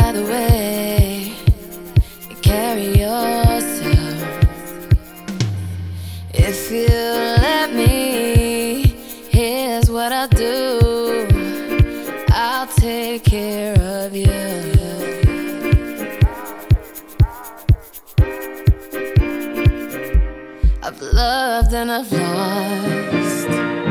by the way you carry yourself. If you let me, here's what I'll do. I'll take care of you. I've loved and I've lost.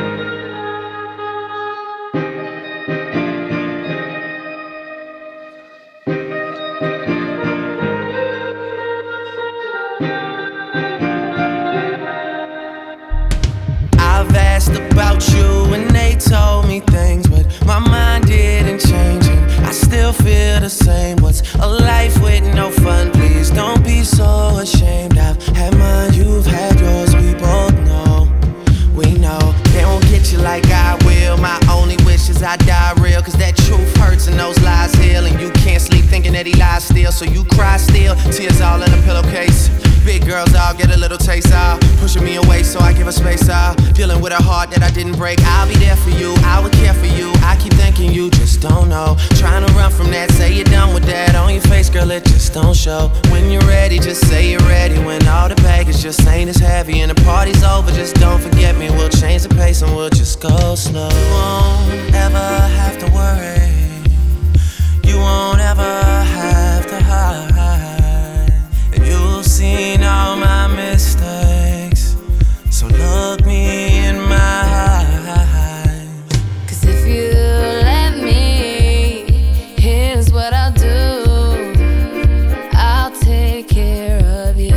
I've asked about you and they told me things, but my mind didn't change and I still feel the same. What's a life with no fun? Please don't be so ashamed. I've had mine, you've had yours, we both know. We know they won't get you like I will. My only wish is I die real, cause that truth hurts and those lies heal. And you can't sleep thinking that he lies still, so you cry still, tears all in a pillowcase. Big girls all get a little taste out, pushing me away so I give her space out. Dealing with a heart that I didn't break. I'll be there for you, I would care for you. I keep thinking you just don't know. Trying to run from that, say you're done with that. On your face, girl, it just don't show. When you're ready, just say you're ready. When all the baggage just ain't as heavy and the party's over, just don't forget me. We'll change the pace and we'll just go slow. You won't ever have to worry. You won't ever have to hide. And you've seen all my mistakes, so look me in my eyes. Cause if you let me, here's what I'll do. I'll take care of you.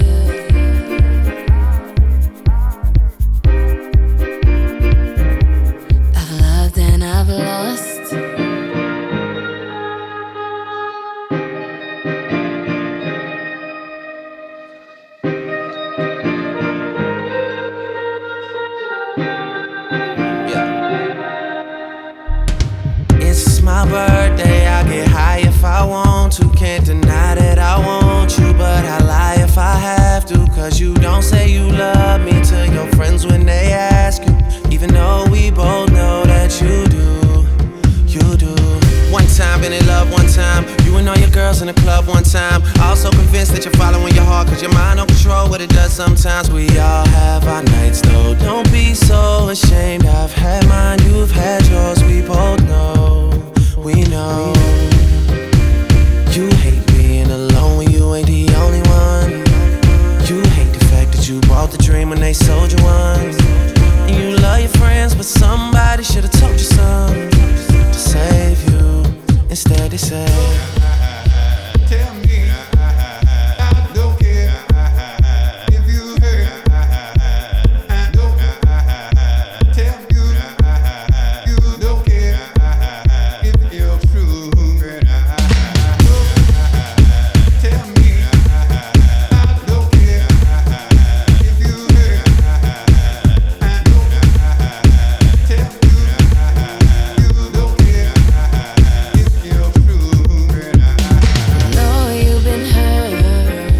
I've loved and I've lost. It's my birthday, I get high if I want to. Can't deny that I want you, but I lie if I have to. Cause you don't say you love me to your friends when they ask you, even though we both know that you do, you do. One time, been in love one time, you and all your girls in the club one time. Also convinced that you're following your heart, cause your mind don't control what it does sometimes. We all have our nights though, don't be so ashamed. I've had mine, you've had yours, we both know. We know you hate being alone when you ain't the only one. You hate the fact that you bought the dream when they sold you one. And you love your friends, but somebody should've told you something to save you. Instead they say, tell me, I don't care if you hurt. I don't tell you, you don't care if you're true. Tell me, I don't care if you hurt. I don't tell you, you don't care if you're true. I know you've been hurt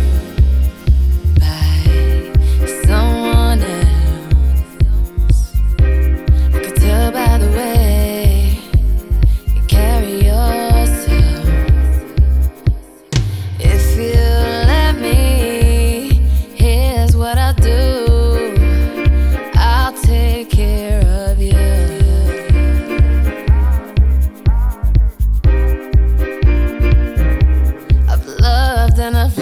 by someone else. I could tell by the way you carry yourself. If you let me, here's what I'll do. I'll take care of you. I've loved and I've